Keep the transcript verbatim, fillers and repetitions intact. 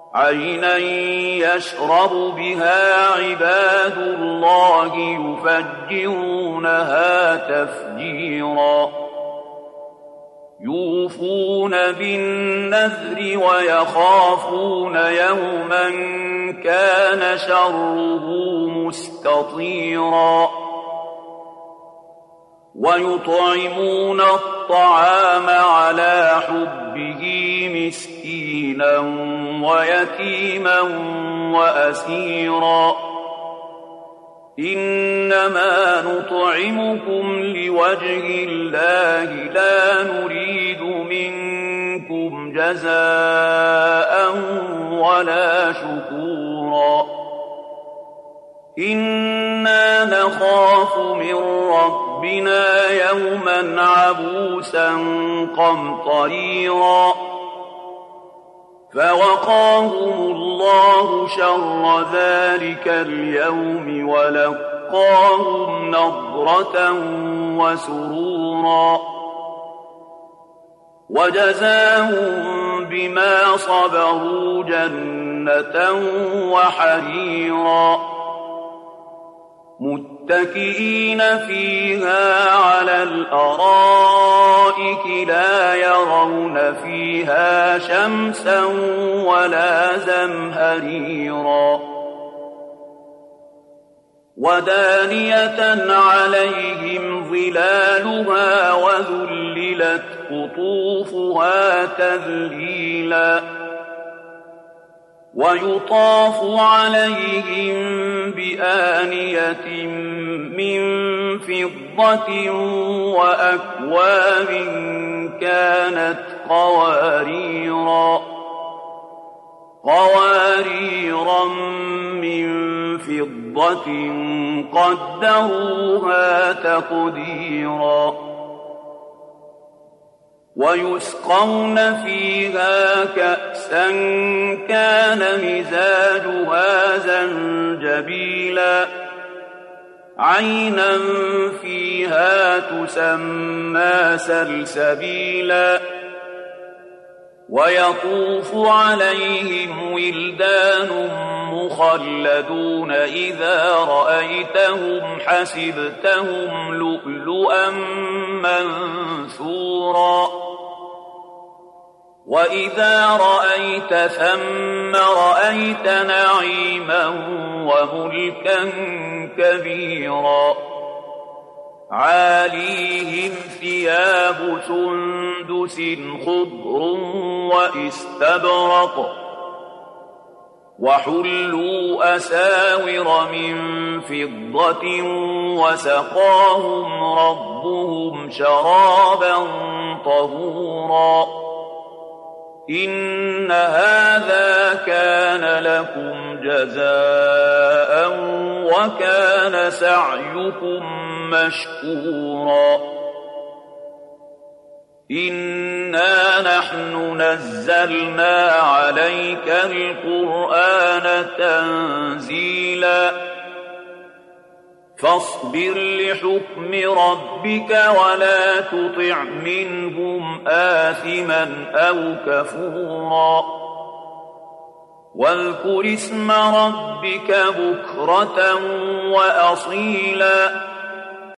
عينا يشرب بها عباد الله يفجرونها تفجيرا يوفون بالنذر ويخافون يوما كان شره مستطيرا ويطعمون الطعام على حبه مسكينا ويتيما وأسيرا إنما نطعمكم لوجه الله لا نريد منكم جزاء ولا شكورا إنا نخاف من ربنا يوما عبوسا قمطريرا فوقاهم الله شر ذلك اليوم ولقاهم نضرة وسرورا وجزاهم بما صبروا جنة وحريرا متكئين فيها على الأرائك لا يرون فيها شمسا ولا زمهريرا ودانية عليهم ظلالها وذللت قطوفها تذليلا ويطاف عليهم بآنية من فضة وأكواب كانت قواريرا قواريرا من فضة قدروها تقديرا ويسقون فيها كأسا كان مزاجها زنجبيلا عينا فيها تسمى سلسبيلا ويطوف عليهم ولدان مخلدون إذا رأيتهم حسبتهم لؤلؤا منثورا وإذا رأيت ثم رأيت نعيما وملكا كبيرا عاليهم ثياب سندس خضر وإستبرق وحلوا أساور من فضة وسقاهم ربهم شرابا طهورا إن هذا كان لكم جزاء وكان سعيكم مشكورا إنا نحن نزلنا عليك القرآن تنزيلا فاصبر لحكم ربك ولا تطع منهم آثما أو كفورا واذكر اسم ربك بكرة وأصيلا